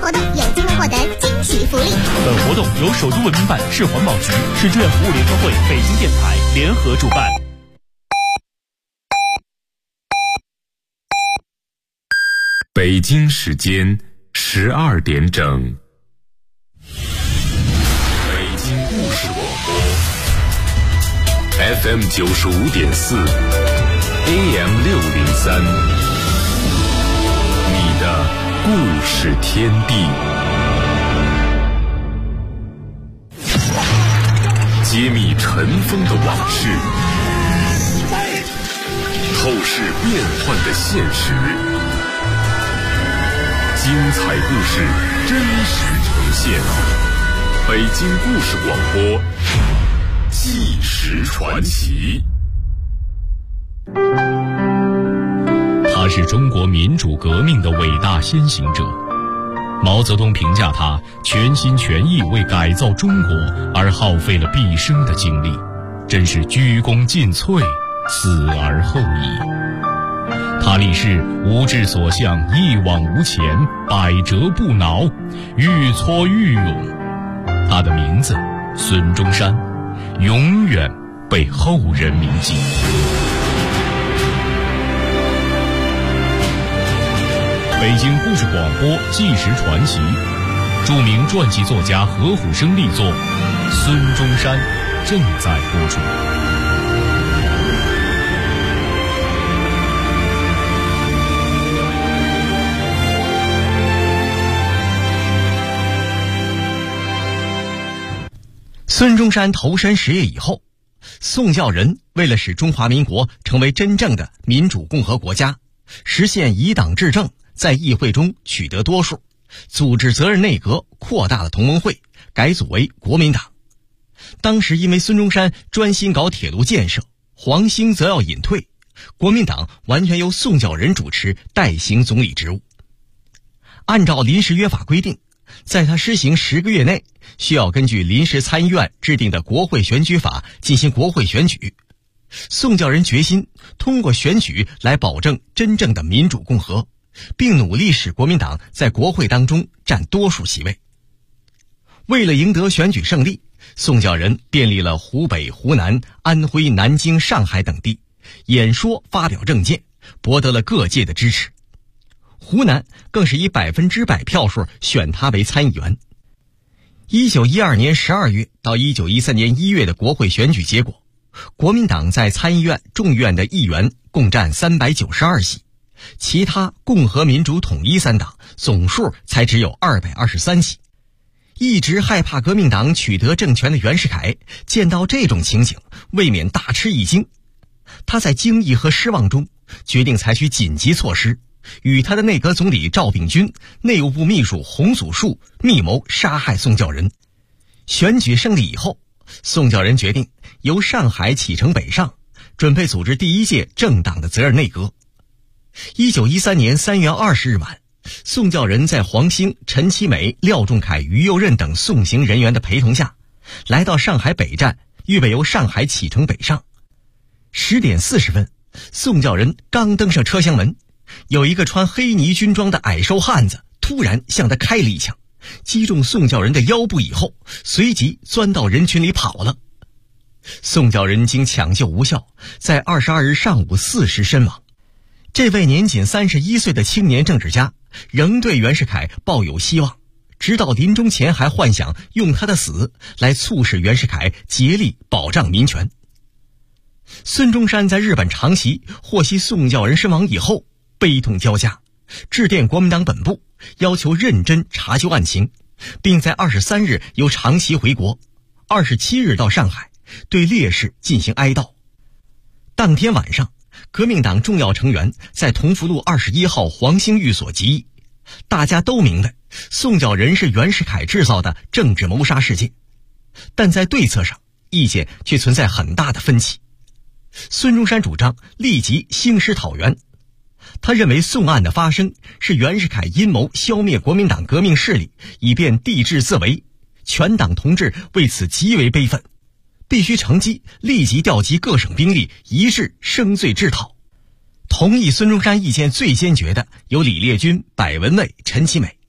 活动有机会获得惊喜福利。 本活动由首都文明办、市环保局、市志愿服务联合会、北京电台联合主办。 北京时间12点整。北京故事广播 FM 95.4 AM 603，你的故事天地。揭秘尘封的往事，透视变幻的现实，精彩故事真实呈现。北京故事广播，纪实传奇。 他是中国民主革命的伟大先行者。毛泽东评价他全心全意为改造中国而耗费了毕生的精力，真是鞠躬尽瘁，死而后已。他立誓无志所向，一往无前，百折不挠，愈挫愈勇。他的名字孙中山，永远被后人铭记。北京故事广播纪实传奇，著名传记作家何虎生力作《孙中山》正在播出。 孙中山投身实业以后，宋教仁为了使中华民国成为真正的民主共和国家，实现以党治政，在议会中取得多数，组织责任内阁，扩大了同盟会，改组为国民党。当时因为孙中山专心搞铁路建设，黄兴则要隐退，国民党完全由宋教仁主持代行总理职务。按照临时约法规定，在他施行10个月内，需要根据临时参议院制定的国会选举法进行国会选举。宋教仁决心通过选举来保证真正的民主共和，并努力使国民党在国会当中占多数席位。为了赢得选举胜利，宋教仁遍历了湖北、湖南、安徽、南京、上海等地，演说发表政见，博得了各界的支持。湖南更是以100%票数选他为参议员。1912年12月到1913年1月的国会选举结果，国民党在参议院、众议院的议员共占392席，其他共和民主统一3党总数才只有223席。一直害怕革命党取得政权的袁世凯见到这种情景，未免大吃一惊。他在惊异和失望中，决定采取紧急措施，与他的内阁总理赵秉钧、内务部秘书洪祖树密谋杀害宋教仁。选举胜利以后，宋教仁决定由上海启程北上，准备组织第一届政党的责任内阁。1913年3月20日晚，宋教仁在黄兴、陈其美、廖仲恺、于右任等送行人员的陪同下，来到上海北站，预备由上海启程北上。10点40分，宋教仁刚登上车厢门，有一个穿黑呢军装的矮瘦汉子突然向他开了一枪，击中宋教仁的腰部以后，随即钻到人群里跑了。宋教仁经抢救无效，在22日上午4时身亡。这位年仅31岁的青年政治家仍对袁世凯抱有希望，直到临终前还幻想用他的死来促使袁世凯竭力保障民权。孙中山在日本长崎获悉宋教仁身亡以后，悲痛交加，致电国民党本部，要求认真查究案情，并在23日由长崎回国，27日到上海，对烈士进行哀悼。当天晚上，革命党重要成员在同福路21号黄兴寓所集议，大家都明白宋教仁是袁世凯制造的政治谋杀事件，但在对策上意见却存在很大的分歧。孙中山主张立即兴师讨袁，他认为宋案的发生是袁世凯阴谋消灭国民党革命势力，以便帝制自为，全党同志为此极为悲愤，必须乘机立即调集各省兵力，一致生罪治讨。同意孙中山意见最坚决的有李烈钧、柏文蔚、陈其美。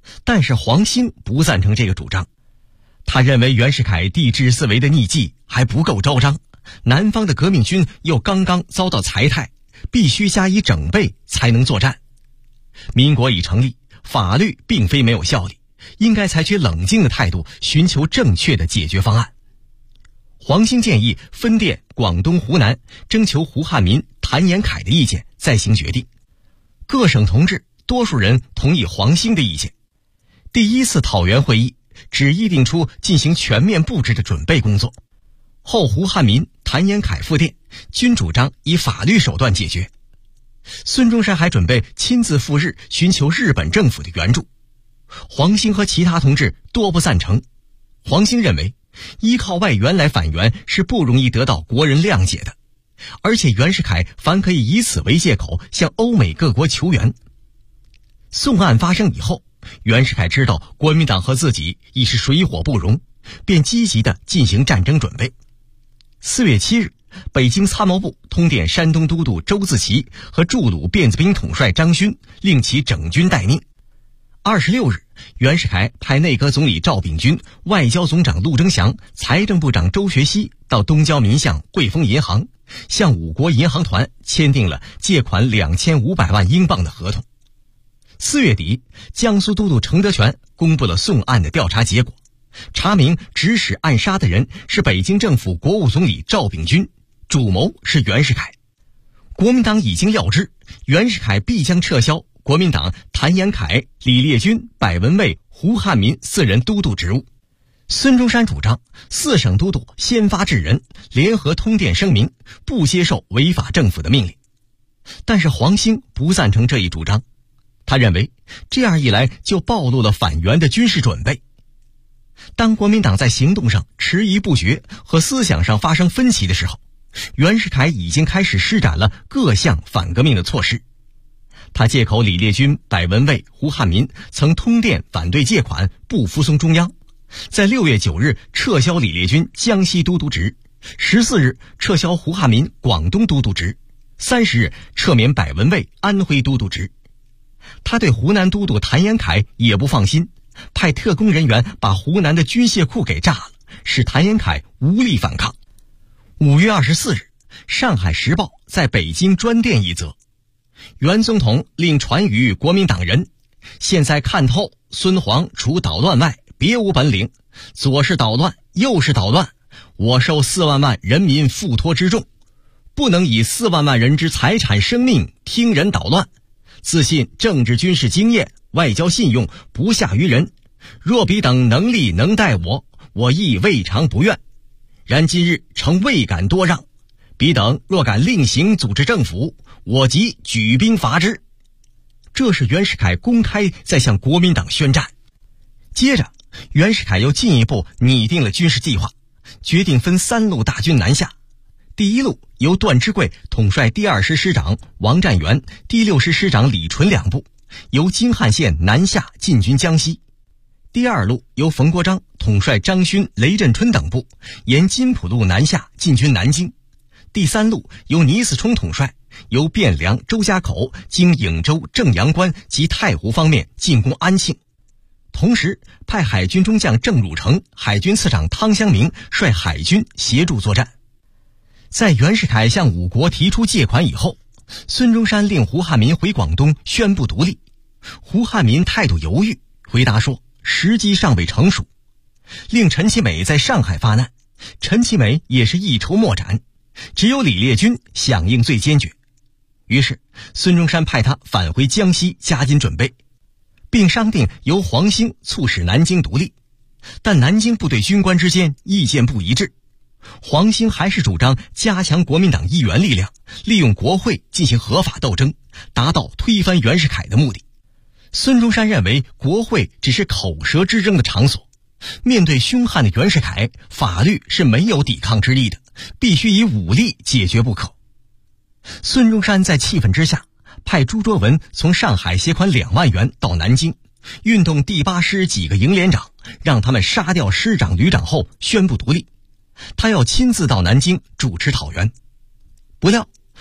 但是黄兴不赞成这个主张，他认为袁世凯帝制思维的逆计还不够昭彰，南方的革命军又刚刚遭到裁汰，必须加以整备才能作战。民国已成立，法律并非没有效力，应该采取冷静的态度，寻求正确的解决方案。黄兴建议分电广东、湖南，征求胡汉民、谭延闿的意见，再行决定。各省同志多数人同意黄兴的意见。第一次讨袁会议只议定出进行全面布置的准备工作，后胡汉民、谭延闿复电，均主张以法律手段解决。孙中山还准备亲自赴日寻求日本政府的援助，黄兴和其他同志多不赞成。黄兴认为依靠外援来反袁是不容易得到国人谅解的，而且袁世凯反可以以此为借口向欧美各国求援。宋案发生以后，袁世凯知道国民党和自己已是水火不容，便积极地进行战争准备。4月7日，北京参谋部通电山东都督周自齐和驻鲁辫子兵统帅张勋，令其整军待命。26日，袁世凯派内阁总理赵秉钧、外交总长陆征祥、财政部长周学熙到东交民巷汇丰银行，向5国银行团签订了借款2500万英镑的合同。4月底，江苏都督程德全公布了宋案的调查结果，查明指使暗杀的人是北京政府国务总理赵秉钧，主谋是袁世凯。国民党已经料知袁世凯必将撤销国民党谭延闿、李烈钧、柏文蔚、胡汉民4人都督职务。孙中山主张4省都督先发制人，联合通电声明，不接受违法政府的命令。但是黄兴不赞成这一主张，他认为这样一来就暴露了反袁的军事准备。当国民党在行动上迟疑不决和思想上发生分歧的时候，袁世凯已经开始施展了各项反革命的措施。他借口李烈钧、柏文蔚、胡汉民曾通电反对借款，不服从中央，在6月9日撤销李烈钧江西都督职，14日撤销胡汉民广东都督职，30日撤免柏文蔚安徽都督职。他对湖南都督谭延闿也不放心，派特工人员把湖南的军械库给炸了，使谭延闿无力反抗。5月24日，上海时报在北京专电一则，袁总统令传于国民党人，现在看透孙黄除捣乱外别无本领，左是捣乱，右是捣乱，我受4万万人民付托之重，不能以4万万人之财产生命听人捣乱，自信政治军事经验、外交信用不下于人，若彼等能力能待我，我亦未尝不愿。然今日诚未敢多让，彼等若敢另行组织政府，我即举兵伐之。这是袁世凯公开在向国民党宣战。接着，袁世凯又进一步拟定了军事计划，决定分3路大军南下。第1路由段芝贵统帅第2师师长王占元、第6师师长李纯2部，由京汉线南下进军江西。第2路由冯国璋统帅张勋、雷震春等部，沿金浦路南下进军南京。第3路由倪嗣冲统帅，由汴梁、周家口经颍州、正阳关及太湖方面进攻安庆。同时派海军中将郑汝成、海军次长汤湘明率海军协助作战。在袁世凯向5国提出借款以后，孙中山令胡汉民回广东宣布独立。胡汉民态度犹豫，回答说时机尚未成熟，令陈其美在上海发难。陈其美也是一筹莫展，只有李烈钧响应最坚决。于是孙中山派他返回江西加紧准备，并商定由黄兴促使南京独立。但南京部队军官之间意见不一致，黄兴还是主张加强国民党议员力量，利用国会进行合法斗争，达到推翻袁世凯的目的。孙中山认为国会只是口舌之争的场所，面对凶悍的袁世凯，法律是没有抵抗之力的，必须以武力解决不可。孙中山在气愤之下，派朱卓文从上海携款2万元到南京，运动第8师几个营连长，让他们杀掉师长、旅长后宣布独立。他要亲自到南京主持讨袁。不料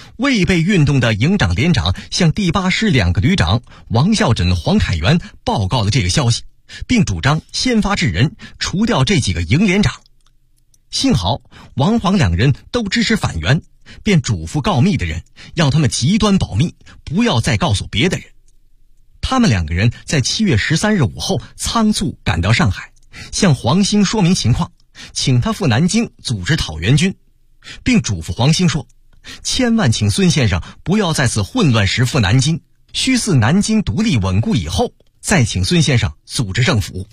未被运动的营长、连长向第8师2个旅长王孝枕、黄凯元报告了这个消息，并主张先发制人，除掉这几个营连长。幸好王黄2人都支持反袁，便嘱咐告密的人，要他们极端保密，不要再告诉别的人。他们2个人在7月13日午后仓促赶到上海，向黄兴说明情况，请他赴南京组织讨袁军，并嘱咐黄兴说，千万请孙先生不要在此混乱时赴南京，须似南京独立稳固以后，再请孙先生组织政府。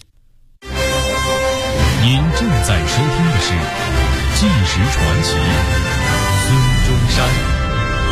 您正在收听的是《纪实传奇》，孙中山。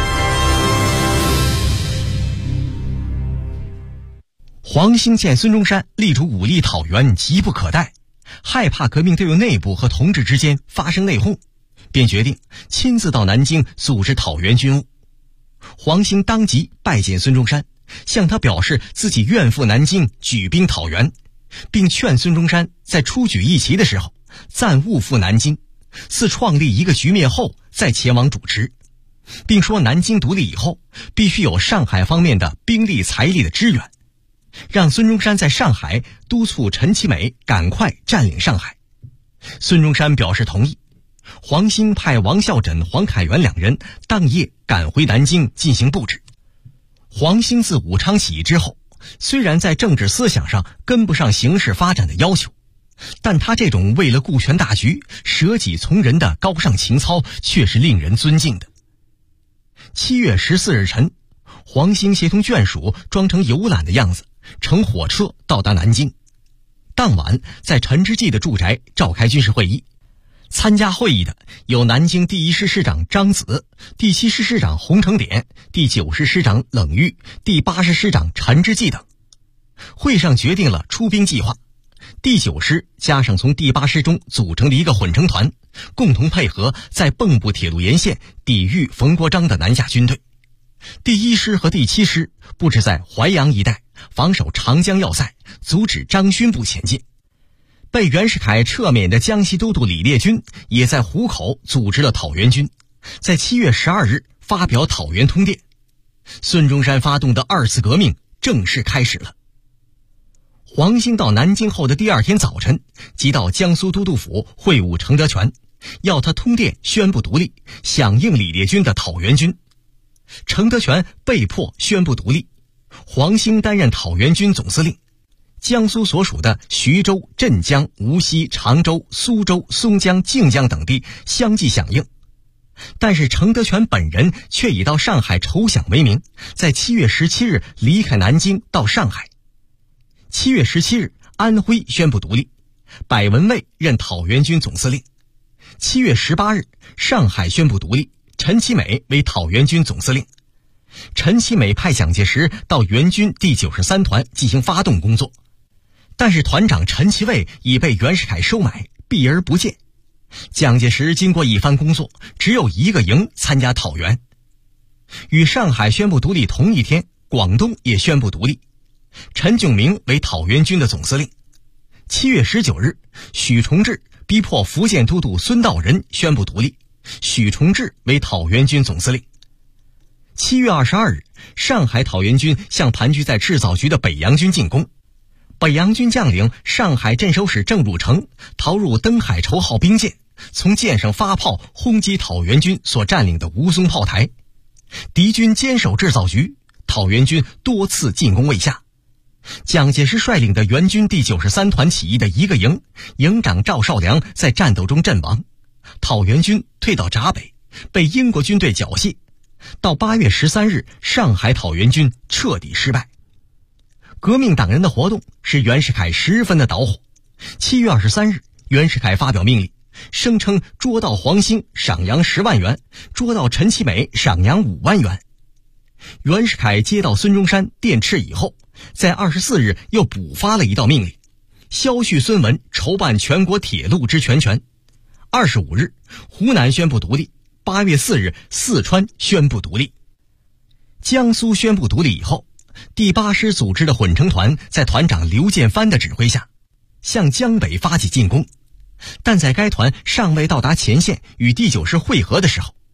黄兴见孙中山力主武力讨袁急不可待，害怕革命队伍内部和同志之间发生内讧，便决定亲自到南京组织讨袁军务。黄兴当即拜见孙中山，向他表示自己愿赴南京举兵讨袁，并劝孙中山在出举义旗的时候暂勿赴南京，自创立一个局面后再前往主持，并说南京独立以后必须有上海方面的兵力财力的支援，让孙中山在上海督促陈其美赶快占领上海。孙中山表示同意。黄兴派王孝枕、黄凯元2人当夜赶回南京进行布置。黄兴自武昌起义之后，虽然在政治思想上跟不上形势发展的要求，但他这种为了顾全大局舍己从人的高尚情操却是令人尊敬的。7月14日晨，黄兴协同眷属装成游览的样子，乘火车到达南京。当晚在陈之骥的住宅召开军事会议，参加会议的有南京第1师师长张子、第7师师长洪承典、第9师师长冷玉、第8师师长陈之骥等。会上决定了出兵计划，第9师加上从第8师中组成的一个混成团，共同配合在蚌埠铁路沿线抵御冯国璋的南下军队。第1师和第7师布置在淮阳一带，防守长江要塞，阻止张勋部前进。被袁世凯撤免的江西都督李烈钧也在湖口组织了讨袁军，在7月12日发表讨袁通电。孙中山发动的2次革命正式开始了。黄兴到南京后的第2天早晨，即到江苏都督府会晤程德全，要他通电宣布独立，响应李烈钧的讨袁军。程德全被迫宣布独立，黄兴担任讨袁军总司令。江苏所属的徐州、镇江、无锡、常州、苏州、松江、靖江等地相继响应，但是程德全本人却以到上海筹饷为名，在7月17日离开南京到上海。7月17日，安徽宣布独立，柏文蔚任讨袁军总司令。7月18日，上海宣布独立，陈其美为讨袁军总司令。陈其美派蒋介石到袁军第93团进行发动工作，但是团长陈其卫已被袁世凯收买，避而不见。蒋介石经过一番工作，只有1个营参加讨袁。与上海宣布独立同一天，广东也宣布独立，陈炯明为讨袁军的总司令。7月19日，许崇智逼迫福建都督孙道仁宣布独立，许崇智为讨袁军总司令。7月22日，上海讨袁军向盘踞在制造局的北洋军进攻。北洋军将领上海镇守使郑汝成逃入登海绸号兵舰，从舰上发炮轰击讨袁军所占领的吴淞炮台。敌军坚守制造局，讨袁军多次进攻未下。蒋介石率领的袁军第93团起义的1个营，营长赵绍良在战斗中阵亡，讨袁军退到闸北，被英国军队缴械。到8月13日，上海讨袁军彻底失败。革命党人的活动使袁世凯十分的恼火。7月23日，袁世凯发表命令，声称捉到黄兴赏洋10万元，捉到陈其美赏洋5万元。袁世凯接到孙中山电斥以后，在24日又补发了一道命令，削去孙文筹办全国铁路之全权。25日，湖南宣布独立。8月4日，四川宣布独立。江苏宣布独立以后，第8师组织的混成团在团长刘建藩的指挥下，向江北发起进攻。但在该团尚未到达前线与第9师会合的时候，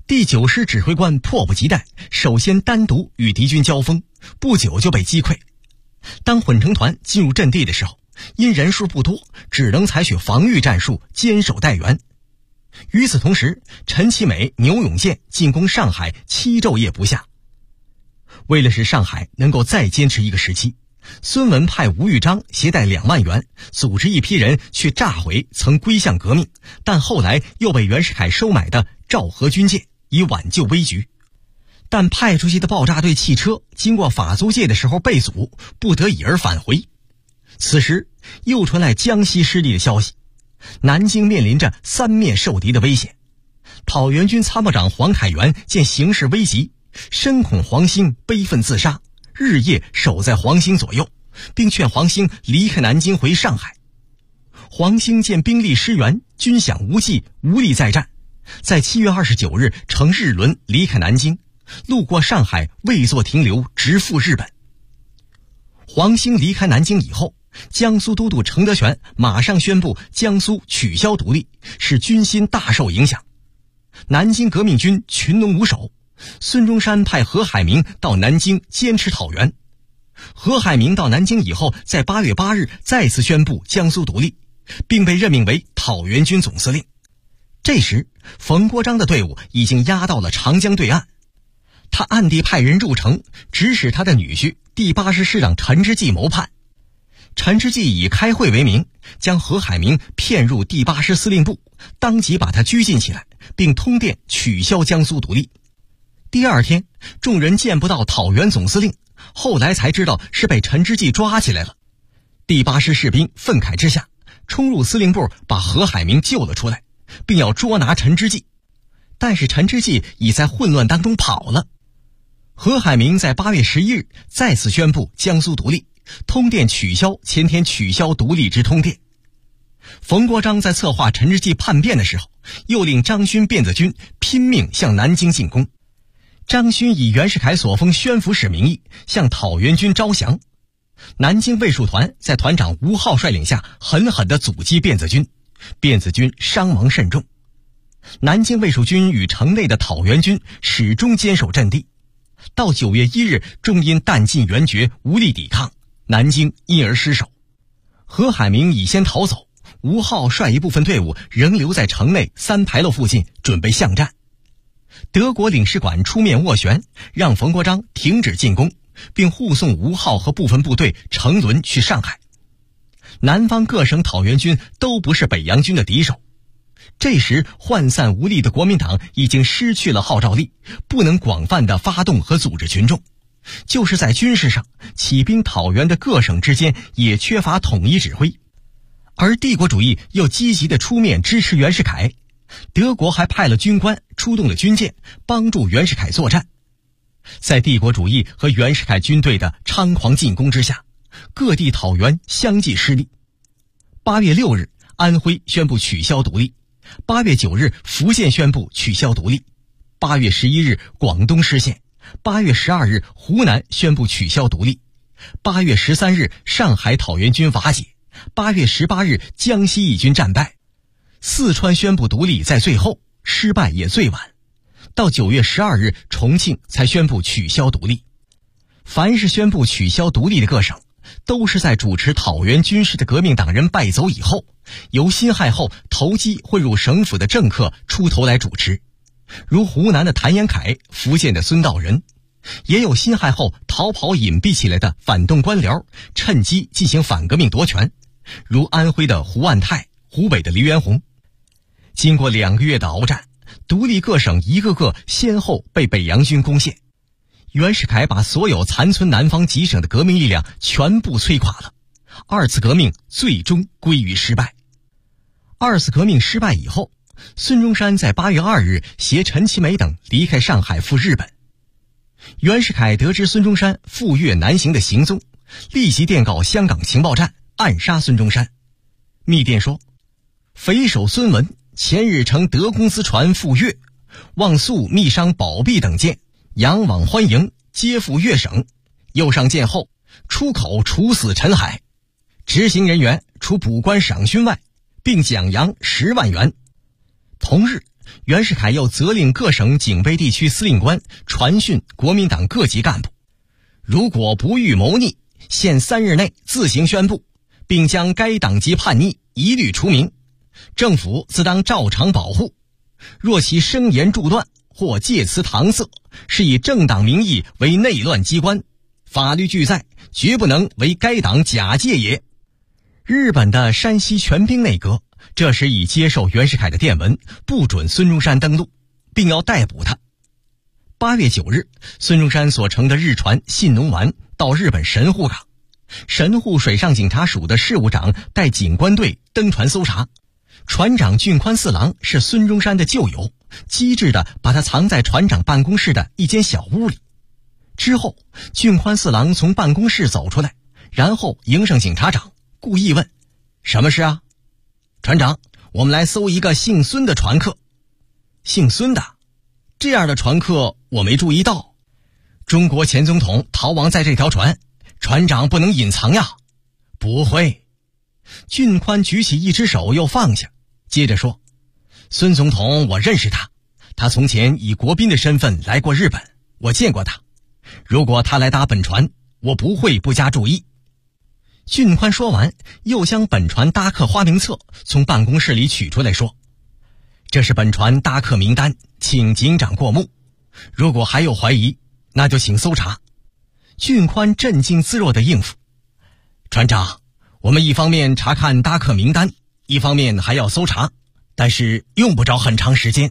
第9师指挥官迫不及待，首先单独与敌军交锋，不久就被击溃。当混成团进入阵地的时候，因人数不多，只能采取防御战术，坚守待援。与此同时，陈其美、牛永健进攻上海7昼夜不下。为了使上海能够再坚持一个时期，孙文派吴玉章携带2万元，组织一批人去炸毁曾归向革命，但后来又被袁世凯收买的赵河军舰，以挽救危局。但派出去的爆炸队汽车经过法租界的时候被阻，不得已而返回。此时又传来江西失利的消息，南京面临着3面受敌的危险。讨袁军参谋长黄凯元见形势危急，深恐黄兴悲愤自杀，日夜守在黄兴左右，并劝黄兴离开南京回上海。黄兴见兵力失援，军饷无济，无力再战，在7月29日乘日轮离开南京，路过上海未作停留，直赴日本。黄兴离开南京以后，江苏都督程德全马上宣布江苏取消独立，使军心大受影响。南京革命军群龙无首，孙中山派何海明到南京坚持讨袁。何海明到南京以后，在8月8日再次宣布江苏独立，并被任命为讨袁军总司令。这时冯国璋的队伍已经压到了长江对岸，他暗地派人入城，指使他的女婿第8师师长陈之济谋叛。陈之济以开会为名，将何海明骗入第8师司令部，当即把他拘禁起来，并通电取消江苏独立。第2天，众人见不到讨袁总司令，后来才知道是被陈之济抓起来了。第8师士兵愤慨之下，冲入司令部，把何海明救了出来，并要捉拿陈之济。但是陈之济已在混乱当中跑了。何海明在8月11日再次宣布江苏独立，通电取消前天取消独立之通电。冯国璋在策划陈之济叛变的时候，又令张勋辫子军拼命向南京进攻。张勋以袁世凯所封宣抚使名义向讨袁军招降。南京卫戍团在团长吴浩率领下狠狠地阻击辫子军，辫子军伤亡甚重。南京卫戍军与城内的讨袁军始终坚守阵地，到9月1日终因弹尽援绝，无力抵抗，南京因而失守。何海明已先逃走，吴浩率一部分队伍仍留在城内3牌楼附近，准备巷战。德国领事馆出面斡旋，让冯国璋停止进攻，并护送吴浩和部分部队乘轮去上海。南方各省讨袁军都不是北洋军的敌手。这时涣散无力的国民党已经失去了号召力，不能广泛的发动和组织群众。就是在军事上，起兵讨袁的各省之间也缺乏统一指挥。而帝国主义又积极的出面支持袁世凯，德国还派了军官，出动了军舰，帮助袁世凯作战。在帝国主义和袁世凯军队的猖狂进攻之下，各地讨袁相继失利。8月6日，安徽宣布取消独立；8月9日，福建宣布取消独立；8月11日，广东失陷；8月12日，湖南宣布取消独立；8月13日，上海讨袁军瓦解；8月18日，江西义军战败。四川宣布独立在最后，失败也最晚。到9月12日，重庆才宣布取消独立。凡是宣布取消独立的各省，都是在主持讨袁军事的革命党人败走以后，由辛亥后投机混入省府的政客出头来主持，如湖南的谭延闿，福建的孙道仁。也有辛亥后逃跑隐蔽起来的反动官僚，趁机进行反革命夺权，如安徽的胡万泰，湖北的黎元洪。经过2个月的鏖战，独立各省一个个先后被北洋军攻陷。袁世凯把所有残存南方几省的革命力量全部摧垮了。2次革命最终归于失败。2次革命失败以后，孙中山在8月2日携陈其美等离开上海赴日本。袁世凯得知孙中山赴粤南行的行踪，立即电告香港情报站，暗杀孙中山。密电说：匪首孙文前日乘德公司船赴粤，望速密商宝璧等件，扬往欢迎，皆赴粤省。右上舰后，出口处死陈海，执行人员除补官赏勋外，并奖洋10万元。同日， 袁世凯又责令各省警备地区司令官传讯国民党各级干部，如果不予谋逆，限3日内自行宣布，并将该党籍叛逆一律除名，政府自当照常保护。若其声言著断或借词搪塞，是以政党名义为内乱机关，法律俱在，绝不能为该党假借也。日本的山西全兵内阁这时已接受袁世凯的电文，不准孙中山登陆，并要逮捕他。8月9日，孙中山所乘的日船信浓丸到日本神户港，神户水上警察署的事务长带警官队登船搜查，船长俊宽四郎是孙中山的旧友，机智地把他藏在船长办公室的一间小屋里。之后，俊宽四郎从办公室走出来，然后迎上警察长，故意问：什么事啊？船长，我们来搜一个姓孙的船客。姓孙的？这样的船客我没注意到。中国前总统逃亡在这条船，船长不能隐藏呀。不会。俊宽举起一只手又放下，接着说：孙总统我认识他，他从前以国宾的身份来过日本，我见过他。如果他来搭本船，我不会不加注意。俊宽说完，又将本船搭客花名册从办公室里取出来说：这是本船搭客名单，请警长过目。如果还有怀疑，那就请搜查。俊宽镇静自若地应付：船长，我们一方面查看搭客名单，一方面还要搜查，但是用不着很长时间。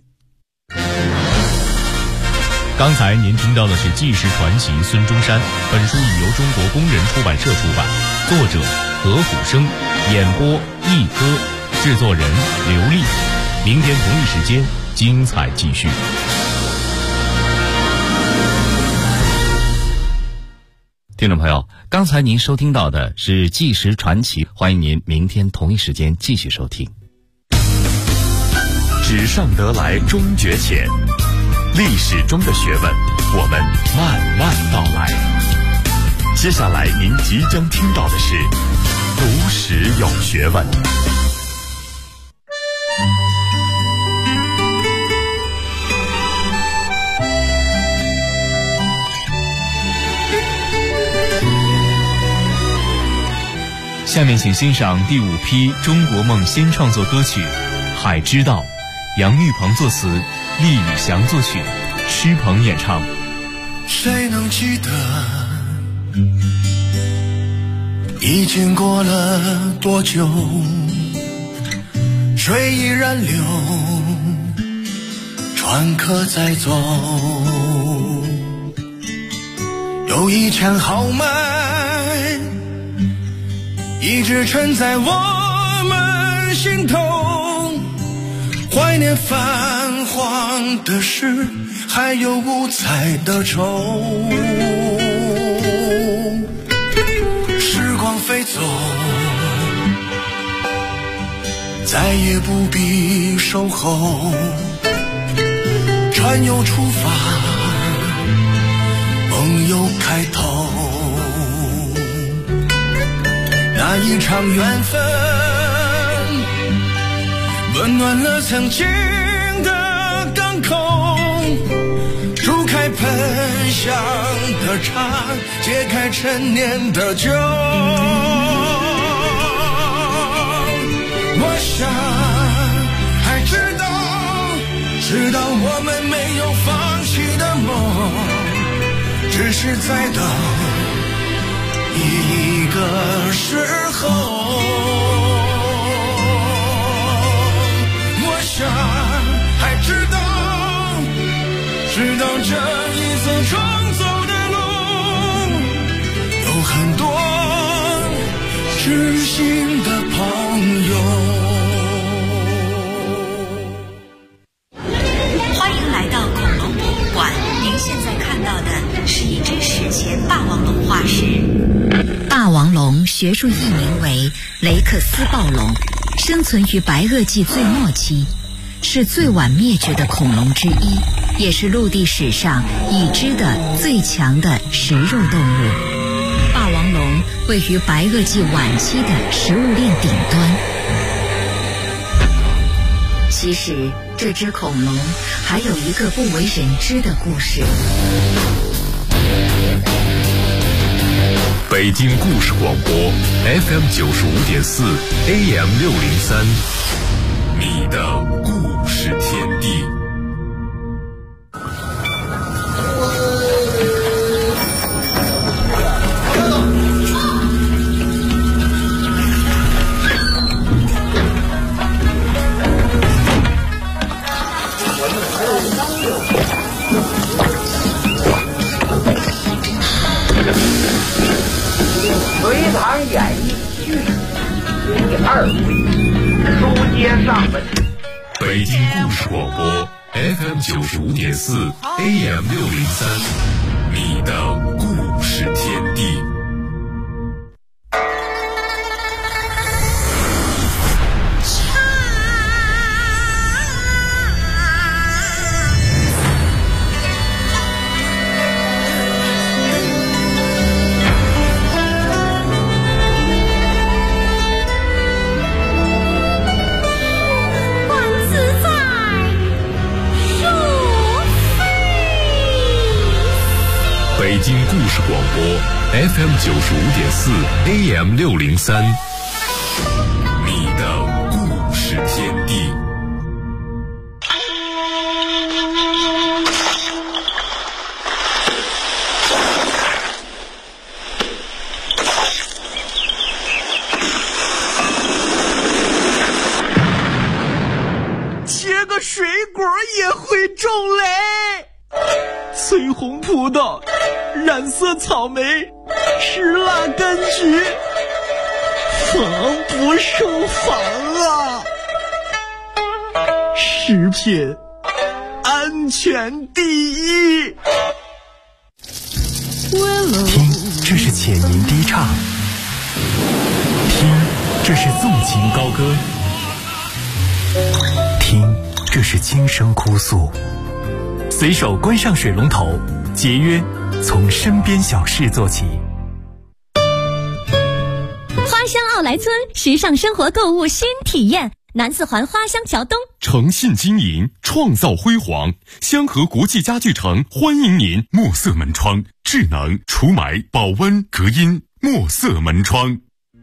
刚才您听到的是纪实传奇孙中山，本书已由中国工人出版社出版，作者何虎生，演播一歌，制作人刘丽。明天同一时间精彩继续。 听众朋友，刚才您收听到的是纪实传奇，欢迎您明天同一时间继续收听。 纸上得来终觉浅，历史中的学问，我们慢慢道来。接下来您即将听到的是读史有学问。 下面请欣赏第5批中国梦新创作歌曲《海之道》，杨玉鹏作词，厉宇翔作曲，施鹏演唱。 谁能记得已经过了多久，水依然流，船客在走，有一腔豪迈一直沉在我们心头，怀念泛黄的诗，还有五彩的愁。时光飞走，再也不必守候，船又出发，梦又开头。那一场缘分温暖了曾经的港口，煮开喷香的茶，解开陈年的酒。我想还知道我们没有放弃的梦，只是在等一个时候。我想还知道这一次重走的路，有很多知心的朋友。 欢迎来到恐龙博物馆，您现在看到的是一只史前霸王龙化石。霸王龙学术译名为雷克斯暴龙，生存于白垩纪最末期，是最晚灭绝的恐龙之一，也是陆地史上已知的最强的食肉动物。霸王龙位于白垩纪晚期的食物链顶端。其实这只恐龙还有一个不为人知的故事。 北京故事广播 FM 95.4 AM 603，你的故事天地。 隋唐演义剧第2回，书接上文。 北京故事广播 FM 95.4 AM 603，你的故事天地。北京故事广播 FM 95.4 AM 603，你的故事天地。 切个水果也会种雷，翠红葡萄，染色草莓，石蜡柑橘，防不胜防啊！食品安全第一。 听，这是浅吟低唱；听，这是纵情高歌；听，这是轻声哭诉。随手关上水龙头，节约从身边小事做起。 花乡奥莱村时尚生活购物新体验，南四环花乡桥东， 诚信经营，创造辉煌。香河国际家具城欢迎您。墨色门窗，智能除霾、保温、隔音。墨色门窗。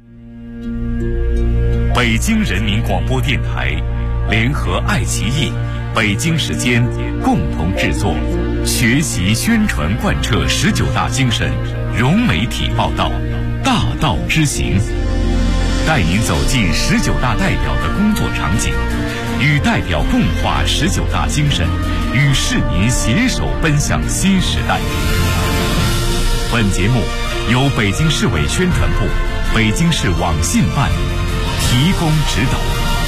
北京人民广播电台联合爱奇艺、北京时间共同制作，学习宣传贯彻19大精神，融媒体报道，大道之行，带您走进19大代表的工作场景，与代表共话19大精神，与市民携手奔向新时代。本节目由北京市委宣传部、北京市网信办提供指导。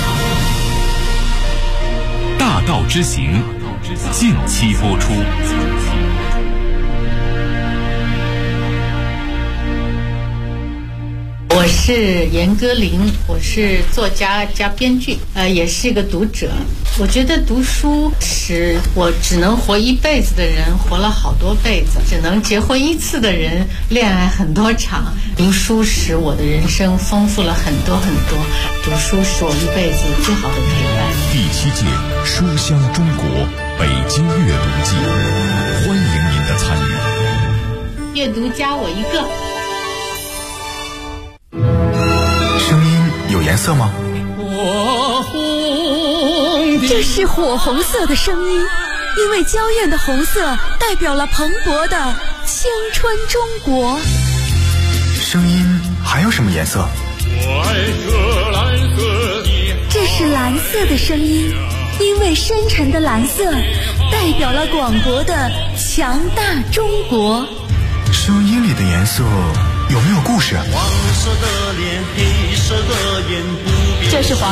大道之行，近期播出。 我是严歌苓，我是作家加编剧，也是一个读者。我觉得读书使我只能活一辈子的人活了好多辈子，只能结婚一次的人恋爱很多场。读书使我的人生丰富了很多很多，读书是我一辈子最好的陪伴。 第7届书香中国北京阅读季，欢迎您的参与。 阅读加我一个。 声音有颜色吗？ 这是火红色的声音，因为娇艳的红色代表了蓬勃的青春中国。 声音还有什么颜色？ 这是蓝色的声音，因为深沉的蓝色代表了广博的强大中国。 声音里的颜色有没有故事？ 这是